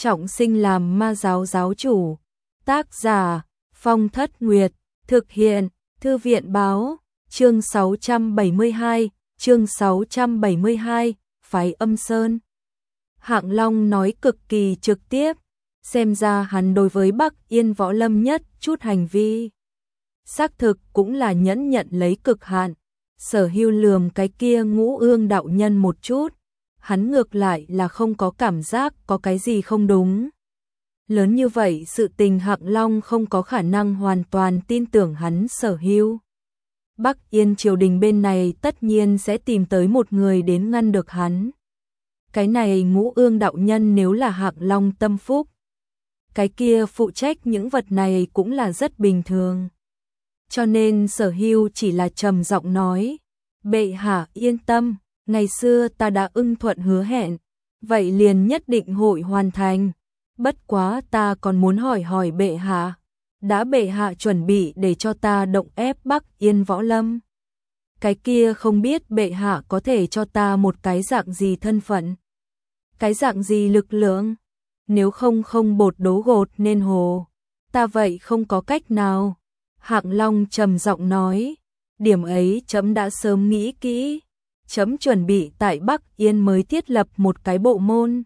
trọng sinh làm ma giáo giáo chủ. Tác giả Phong Thất Nguyệt, thực hiện Thư viện báo, chương 672, phái Âm Sơn. Hạng Long nói cực kỳ trực tiếp, xem ra hắn đối với Bắc Yên Võ Lâm nhất chút hành vi xác thực cũng là nhẫn nhận lấy cực hạn. Sở Hưu lườm cái kia Ngũ Ương đạo nhân một chút, hắn ngược lại là không có cảm giác có cái gì không đúng. Lớn như vậy sự tình Hạng Long không có khả năng hoàn toàn tin tưởng hắn Sở Hưu. Bắc Yên triều đình bên này tất nhiên sẽ tìm tới một người đến ngăn được hắn. Cái này Ngũ Ương đạo nhân nếu là Hạng Long tâm phúc, cái kia phụ trách những vật này cũng là rất bình thường. Cho nên Sở Hưu chỉ là trầm giọng nói, bệ hạ yên tâm, ngày xưa ta đã ưng thuận hứa hẹn, vậy liền nhất định hội hoàn thành. Bất quá ta còn muốn hỏi bệ hạ, đã bệ hạ chuẩn bị để cho ta động ép Bắc Yên Võ Lâm, cái kia không biết bệ hạ có thể cho ta một cái dạng gì thân phận, cái dạng gì lực lượng, nếu không bột đấu gột nên hồ, ta vậy không có cách nào. Hạng Long trầm giọng nói, điểm ấy chấm đã sớm nghĩ kỹ, chấm chuẩn bị tại Bắc Yên mới thiết lập một cái bộ môn,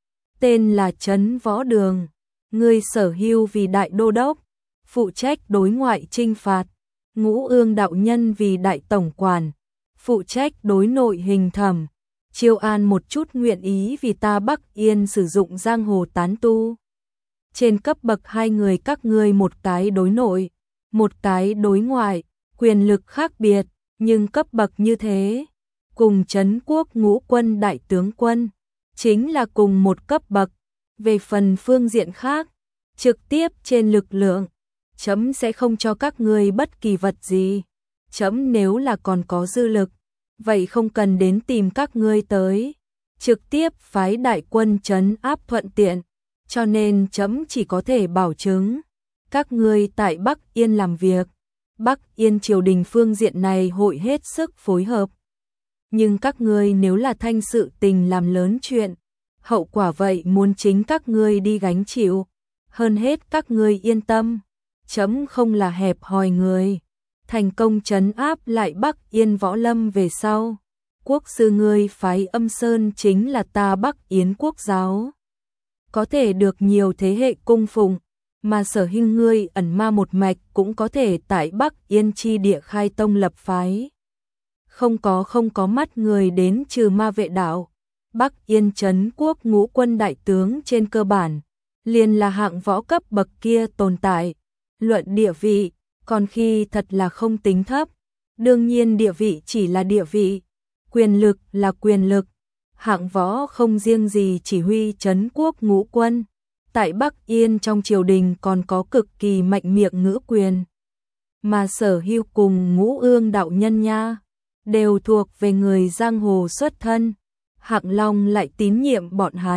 tên là Trấn Võ Đường, ngươi Sở Hưu vì đại đô đốc, phụ trách đối ngoại trinh phạt, Ngũ Ương đạo nhân vì đại tổng quản, phụ trách đối nội hình thẩm, chiêu an một chút nguyện ý vì ta Bắc Yên sử dụng giang hồ tán tu. Trên cấp bậc hai người các ngươi một cái đối nội, một cái đối ngoại, quyền lực khác biệt, nhưng cấp bậc như thế, cùng Trấn Quốc Ngũ Quân đại tướng quân, chính là cùng một cấp bậc. Về phần phương diện khác, trực tiếp trên lực lượng, chấm sẽ không cho các ngươi bất kỳ vật gì. Chấm nếu là còn có dư lực, vậy không cần đến tìm các ngươi tới, trực tiếp phái đại quân trấn áp thuận tiện, cho nên chấm chỉ có thể bảo chứng các ngươi tại Bắc Yên làm việc, Bắc Yên triều đình phương diện này hội hết sức phối hợp. Nhưng các ngươi nếu là thanh sự tình làm lớn chuyện, hậu quả vậy muốn chính các ngươi đi gánh chịu. Hơn hết các ngươi yên tâm, chấm không là hẹp hòi người. Thành công trấn áp lại Bắc Yên Võ Lâm về sau, quốc sư ngươi phái Âm Sơn chính là ta Bắc Yến quốc giáo, có thể được nhiều thế hệ cung phụng, mà Sở Hưu ngươi ẩn ma một mạch cũng có thể tại Bắc Yên chi địa khai tông lập phái. Không có mắt người đến trừ ma vệ đạo, Bắc Yên Trấn Quốc Ngũ Quân đại tướng trên cơ bản liền là hạng võ cấp bậc kia tồn tại. Luận địa vị, còn khi thật là không tính thấp. Đương nhiên địa vị chỉ là địa vị, quyền lực là quyền lực. Hạng võ không riêng gì chỉ huy Trấn Quốc Ngũ Quân, tại Bắc Yên trong triều đình còn có cực kỳ mạnh miệng ngữ quyền. Mà Sở Hưu cùng Ngũ Ương đạo nhân nha, đều thuộc về người giang hồ xuất thân. Hạng Long lại tín nhiệm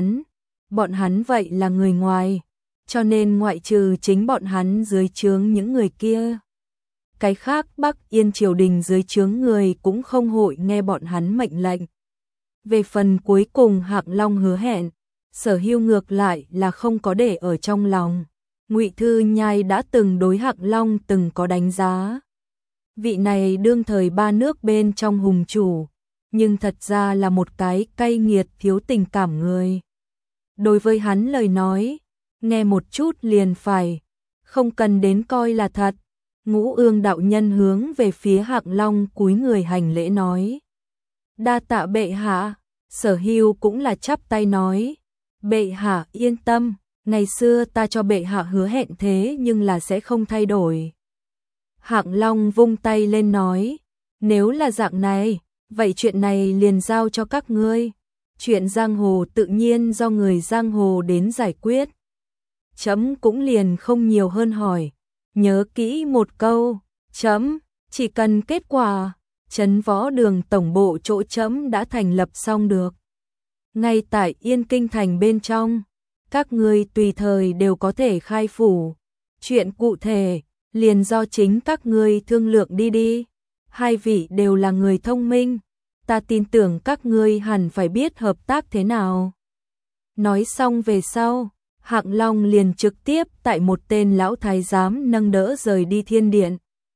bọn hắn vậy là người ngoài, cho nên ngoại trừ chính bọn hắn dưới trướng những người kia, cái khác Bắc Yên triều đình dưới trướng người cũng không hội nghe bọn hắn mệnh lệnh. Về phần cuối cùng Hạng Long hứa hẹn, Sở Hưu ngược lại là không có để ở trong lòng. Ngụy Thư Nhai đã từng đối Hạng Long từng có đánh giá. Vị này đương thời ba nước bên trong hùng chủ, nhưng thật ra là một cái cay nghiệt thiếu tình cảm người. Đối với hắn lời nói, nghe một chút liền phải, không cần đến coi là thật. Ngũ Ương đạo nhân hướng về phía Hạng Long cúi người hành lễ nói, đa tạ bệ hạ. Sở Hưu cũng là chắp tay nói, bệ hạ yên tâm, ngày xưa ta cho bệ hạ hứa hẹn thế nhưng là sẽ không thay đổi. Hạng Long vung tay lên nói, nếu là dạng này, vậy chuyện này liền giao cho các ngươi. Chuyện giang hồ tự nhiên do người giang hồ đến giải quyết. Chấm cũng liền không nhiều hơn hỏi, nhớ kỹ một câu, chấm chỉ cần kết quả. Trấn Võ Đường tổng bộ chỗ chấm đã thành lập xong được. Ngay tại Yên Kinh thành bên trong, các ngươi tùy thời đều có thể khai phủ. Chuyện cụ thể, liền do chính các ngươi thương lượng đi. Hai vị đều là người thông minh, ta tin tưởng các ngươi hẳn phải biết hợp tác thế nào. Nói xong về sau, Hạng Long liền trực tiếp tại một tên lão thái giám nâng đỡ rời đi thiên điện.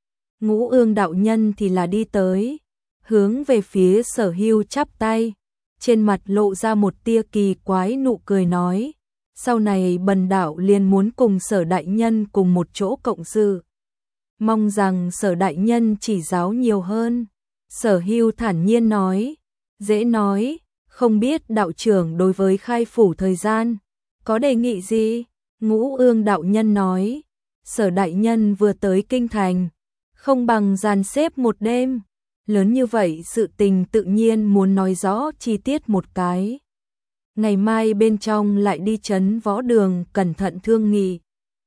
Ngũ Ương đạo nhân thì là đi tới, hướng về phía Sở Hưu chắp tay, trên mặt lộ ra một tia kỳ quái nụ cười nói, sau này bần đạo liền muốn cùng Sở đại nhân cùng một chỗ cộng sự. Mong rằng Sở đại nhân chỉ giáo nhiều hơn. Sở Hưu thản nhiên nói, dễ nói, không biết đạo trưởng đối với khai phủ thời gian có đề nghị gì? Ngũ Ương đạo nhân nói, Sở đại nhân vừa tới kinh thành, không bằng dàn xếp một đêm, lớn như vậy sự tình tự nhiên muốn nói rõ chi tiết một cái. Ngày mai bên trong lại đi trấn võ đường cẩn thận thương nghị.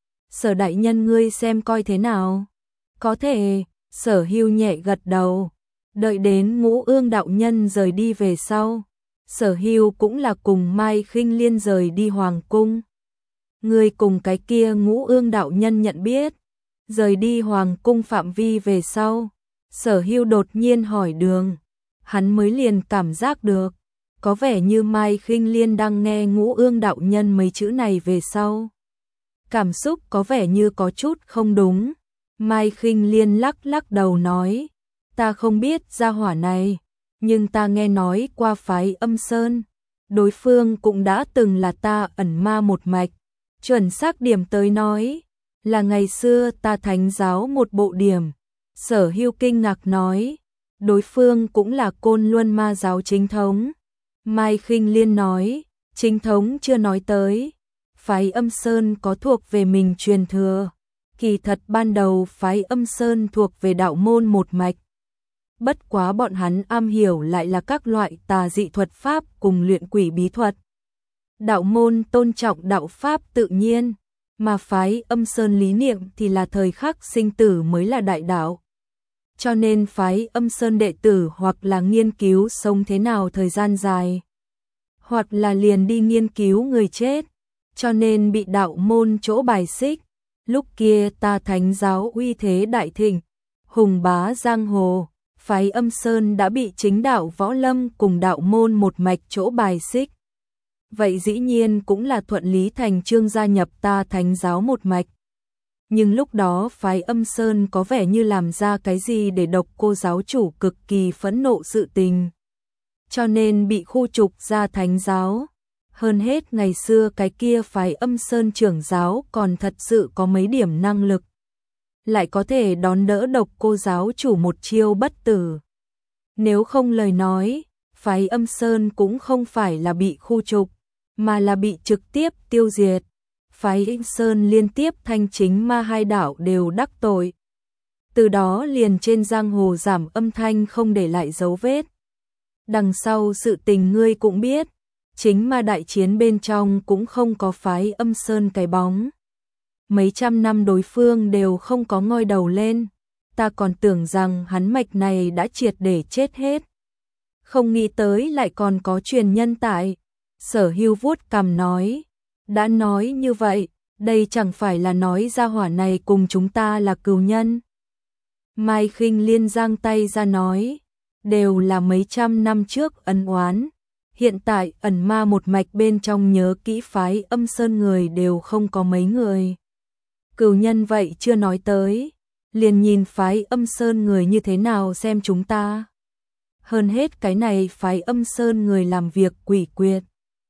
Sở đại nhân ngươi xem coi thế nào? Có thể. Sở Hưu nhẹ gật đầu. Đợi đến Ngũ Ương đạo nhân rời đi về sau, Sở Hưu cũng là cùng Mai Khinh Liên rời đi hoàng cung. Người cùng cái kia Ngũ Ương đạo nhân nhận biết. Rời đi hoàng cung phạm vi về sau, Sở Hưu đột nhiên hỏi đường. Hắn mới liền cảm giác được, có vẻ như Mai Khinh Liên đang nghe Ngũ Ương đạo nhân mấy chữ này về sau. Cảm xúc có vẻ như có chút không đúng. Mai Khinh Liên lắc lắc đầu nói, ta không biết gia hỏa này, nhưng ta nghe nói qua phái Âm Sơn, đối phương cũng đã từng là ta ẩn ma một mạch, chuẩn xác điểm tới nói, là ngày xưa ta thánh giáo một bộ điểm. Sở Hưu kinh ngạc nói, đối phương cũng là Côn Luân ma giáo chính thống. Mai Khinh Liên nói, chính thống chưa nói tới, phái Âm Sơn có thuộc về mình truyền thừa. Kỳ thật ban đầu phái Âm Sơn thuộc về đạo môn một mạch. Bất quá bọn hắn am hiểu lại là các loại tà dị thuật pháp cùng luyện quỷ bí thuật. Đạo môn tôn trọng đạo pháp tự nhiên, mà phái Âm Sơn lý niệm thì là thời khắc sinh tử mới là đại đạo. Cho nên phái Âm Sơn đệ tử hoặc là nghiên cứu sống thế nào thời gian dài, hoặc là liền đi nghiên cứu người chết, cho nên bị đạo môn chỗ bài xích. Lúc kia ta thánh giáo uy thế đại thịnh, hùng bá giang hồ, phái Âm Sơn đã bị chính đạo võ lâm cùng đạo môn một mạch chỗ bài xích. Vậy dĩ nhiên cũng là thuận lý thành chương gia nhập ta thánh giáo một mạch. Nhưng lúc đó phái Âm Sơn có vẻ như làm ra cái gì để Độc Cô giáo chủ cực kỳ phẫn nộ sự tình, cho nên bị khu trục ra thánh giáo. Hơn hết ngày xưa cái kia phái Âm Sơn trưởng giáo còn thật sự có mấy điểm năng lực, lại có thể đón đỡ Độc Cô giáo chủ một chiêu bất tử. Nếu không lời nói, phái Âm Sơn cũng không phải là bị khu trục, mà là bị trực tiếp tiêu diệt. Phái Âm Sơn liên tiếp thanh chính ma hai đạo đều đắc tội. Từ đó liền trên giang hồ giảm âm thanh không để lại dấu vết. Đằng sau sự tình ngươi cũng biết, chính ma đại chiến bên trong cũng không có phái Âm Sơn cái bóng. Mấy trăm năm đối phương đều không có ngoi đầu lên, ta còn tưởng rằng hắn mạch này đã triệt để chết hết. Không nghĩ tới lại còn có truyền nhân tại. Sở Hưu vuốt cằm nói, đã nói như vậy, đây chẳng phải là nói gia hỏa này cùng chúng ta là cừu nhân. Mai Khinh Liên giang tay ra nói, đều là mấy trăm năm trước ân oán. Hiện tại ẩn ma một mạch bên trong nhớ kỹ phái Âm Sơn người đều không có mấy người. Cừu nhân vậy chưa nói tới, liền nhìn phái Âm Sơn người như thế nào xem chúng ta. Hơn hết cái này phái Âm Sơn người làm việc quỷ quyệt.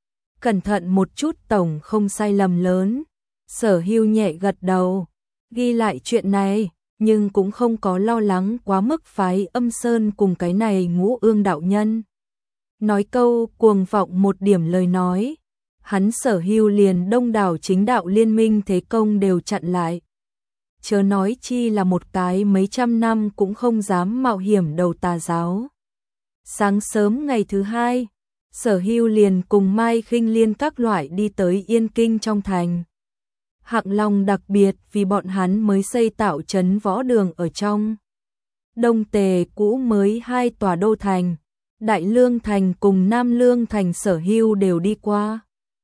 Cẩn thận một chút tổng không sai lầm lớn. Sở Hưu nhẹ gật đầu, ghi lại chuyện này, nhưng cũng không có lo lắng quá mức phái Âm Sơn cùng cái này Ngũ Ương đạo nhân. Nói câu cuồng vọng một điểm lời nói, hắn Sở Hưu liền đông đảo chính đạo liên minh thế công đều chặn lại. Chớ nói chi là một cái mấy trăm năm cũng không dám mạo hiểm đầu tà giáo. Sáng sớm ngày thứ hai, Sở Hưu liền cùng Mai Khinh Liên các loại đi tới Yên Kinh trong thành. Hạng Long đặc biệt vì bọn hắn mới xây tạo trấn võ đường ở trong Đông Tề cũ mới hai tòa đô thành, Đại Lương thành cùng Nam Lương thành Sở Hưu đều đi qua.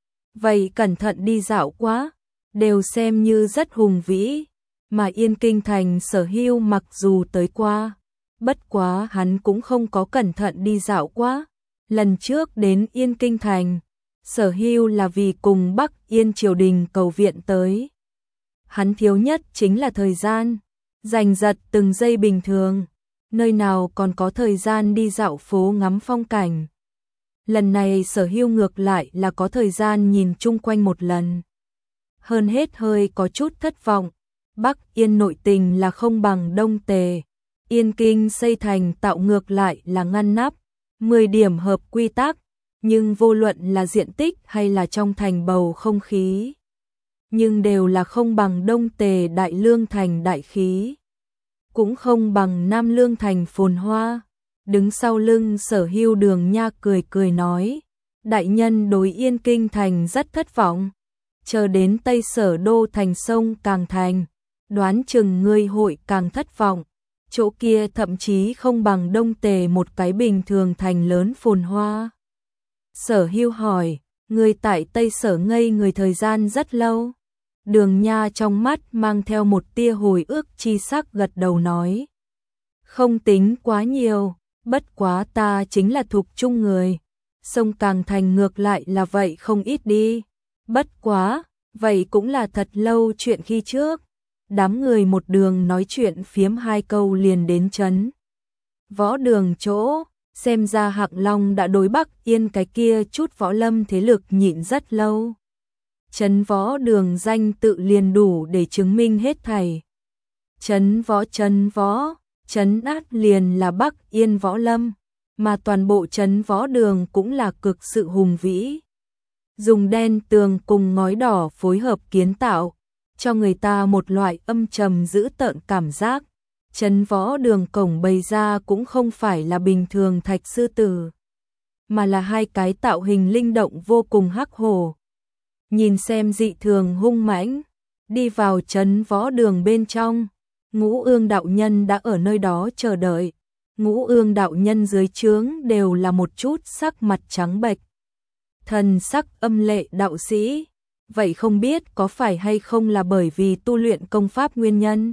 Vậy cẩn thận đi dạo quá, đều xem như rất hùng vĩ, mà Yên Kinh thành Sở Hưu mặc dù tới qua, bất quá hắn cũng không có cẩn thận đi dạo quá. Lần trước đến Yên Kinh thành, Sở Hưu là vì cùng Bắc Yên triều đình cầu viện tới. Hắn thiếu nhất chính là thời gian, giành giật từng giây bình thường, nơi nào còn có thời gian đi dạo phố ngắm phong cảnh. Lần này Sở Hưu ngược lại là có thời gian nhìn chung quanh một lần. Hơn hết hơi có chút thất vọng, Bắc Yên nội tình là không bằng Đông Tề, Yên Kinh xây thành tạo ngược lại là ngăn nắp, 10 điểm hợp quy tắc, nhưng vô luận là diện tích hay là trong thành bầu không khí, nhưng đều là không bằng Đông Tề Đại Lương thành đại khí, cũng không bằng Nam Lương thành phồn hoa. Đứng sau lưng Sở Hưu Đường Nha cười cười nói, đại nhân đối Yên Kinh thành rất thất vọng, chờ đến Tây Sở đô thành sông càng thành, đoán chừng ngươi hội càng thất vọng, chỗ kia thậm chí không bằng Đông Tề một cái bình thường thành lớn phồn hoa. Sở Hưu hỏi, ngươi tại Tây Sở ngây người thời gian rất lâu. Đường Nha trong mắt mang theo một tia hồi ức chi sắc gật đầu nói, không tính quá nhiều, bất quá ta chính là thuộc chung người, sông càng thành ngược lại là vậy không ít đi, bất quá, vậy cũng là thật lâu chuyện khi trước. Đám người một đường nói chuyện phiếm 2 câu liền đến trấn Võ Đường chỗ, xem ra Hạng Long đã đối Bắc Yên cái kia chút võ lâm thế lực nhịn rất lâu. Trấn Võ Đường danh tự liền đủ để chứng minh hết thảy. Trấn Võ, trấn át liền là Bắc Yên võ lâm, mà toàn bộ Trấn Võ Đường cũng là cực sự hùng vĩ. Dùng đen tường cùng ngói đỏ phối hợp kiến tạo, cho người ta một loại âm trầm dữ tợn cảm giác. Trấn Võ Đường cổng bày ra cũng không phải là bình thường thạch sư tử, mà là 2 cái tạo hình linh động vô cùng hắc hổ. Nhìn xem dị thường hung mãnh, đi vào Trấn Võ Đường bên trong, Ngũ Ương đạo nhân đã ở nơi đó chờ đợi. Ngũ Ương đạo nhân dưới trướng đều là một chút sắc mặt trắng bệch, thần sắc âm lệ đạo sĩ. Vậy không biết có phải hay không là bởi vì tu luyện công pháp nguyên nhân?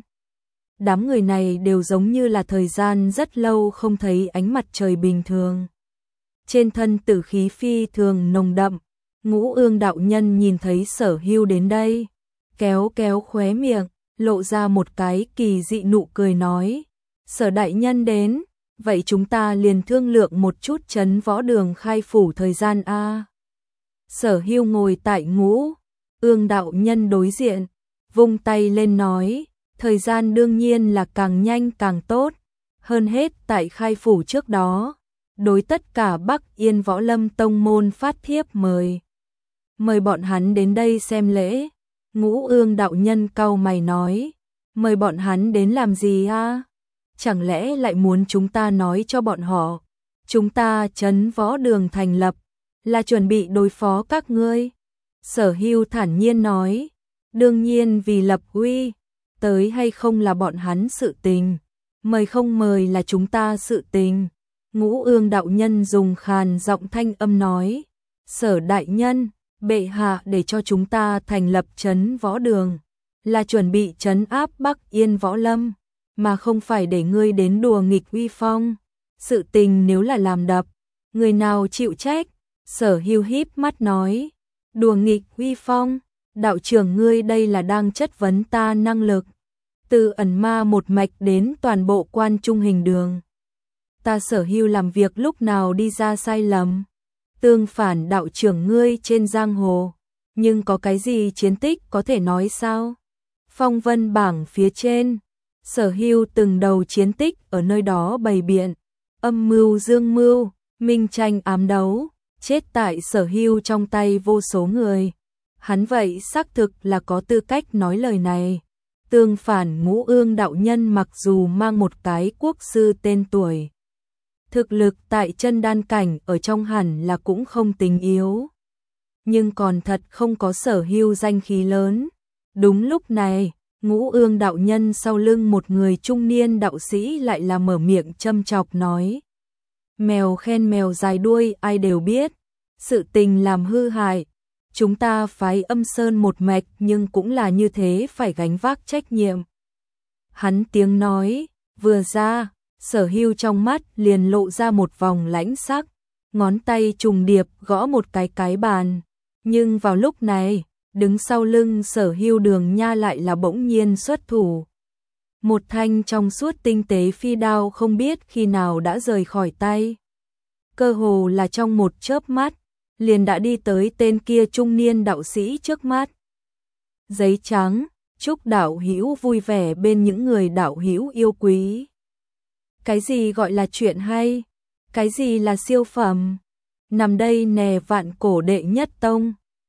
Đám người này đều giống như là thời gian rất lâu không thấy ánh mặt trời bình thường. Trên thân tử khí phi thường nồng đậm, Ngũ Ương đạo nhân nhìn thấy Sở Hưu đến đây, kéo kéo khóe miệng, lộ ra một cái kỳ dị nụ cười nói, Sở đại nhân đến, vậy chúng ta liền thương lượng một chút Trấn Võ Đường khai phủ thời gian a. Sở Hưu ngồi tại Ngũ Ương đạo nhân đối diện, vung tay lên nói, thời gian đương nhiên là càng nhanh càng tốt, hơn hết tại khai phủ trước đó, đối tất cả Bắc Yên võ lâm tông môn phát thiếp mời bọn hắn đến đây xem lễ. Ngũ Ương đạo nhân cau mày nói, mời bọn hắn đến làm gì a? Chẳng lẽ lại muốn chúng ta nói cho bọn họ, chúng ta Trấn Võ Đường thành lập là chuẩn bị đối phó các ngươi? Sở Hưu thản nhiên nói, đương nhiên vì lập uy, tới hay không là bọn hắn sự tình, mời không mời là chúng ta sự tình. Ngũ Ương đạo nhân dùng khàn giọng thanh âm nói, Sở đại nhân, bệ hạ để cho chúng ta thành lập Trấn Võ Đường, là chuẩn bị trấn áp Bắc Yên võ lâm, mà không phải để ngươi đến đùa nghịch uy phong. Sự tình nếu là làm đập, người nào chịu trách? Sở Hưu híp mắt nói, đùa nghịch uy phong, đạo trưởng ngươi đây là đang chất vấn ta năng lực. Từ ẩn ma một mạch đến toàn bộ Quan Trung Hình Đường, ta Sở Hưu làm việc lúc nào đi ra sai lầm? Tương phản đạo trưởng ngươi trên giang hồ, nhưng có cái gì chiến tích có thể nói sao? Phong vân bảng phía trên, Sở Hưu từng đầu chiến tích ở nơi đó bày biện, âm mưu dương mưu, minh tranh ám đấu, chết tại Sở Hưu trong tay vô số người. Hắn vậy xác thực là có tư cách nói lời này. Tương phản Ngũ Ương đạo nhân mặc dù mang một cái quốc sư tên tuổi, thực lực tại chân đan cảnh ở trong hẳn là cũng không tính yếu, nhưng còn thật không có Sở Hưu danh khí lớn. Đúng lúc này, Ngũ Ương đạo nhân sau lưng một người trung niên đạo sĩ lại là mở miệng châm chọc nói, mèo khen mèo dài đuôi ai đều biết, sự tình làm hư hại, chúng ta phái Âm Sơn một mạch nhưng cũng là như thế phải gánh vác trách nhiệm. Hắn tiếng nói vừa ra, Sở Hưu trong mắt liền lộ ra một vòng lãnh sắc, ngón tay trùng điệp gõ một cái bàn. Nhưng vào lúc này, đứng sau lưng Sở Hưu Đường Nha lại là bỗng nhiên xuất thủ. Một thanh trong suốt tinh tế phi đao không biết khi nào đã rời khỏi tay. Cơ hồ là trong một chớp mắt, liền đã đi tới tên kia trung niên đạo sĩ trước mắt. Giấy trắng, chúc đạo hữu vui vẻ bên những người đạo hữu yêu quý. Cái gì gọi là chuyện hay? Cái gì là siêu phẩm? Nằm đây nè vạn cổ đệ nhất tông.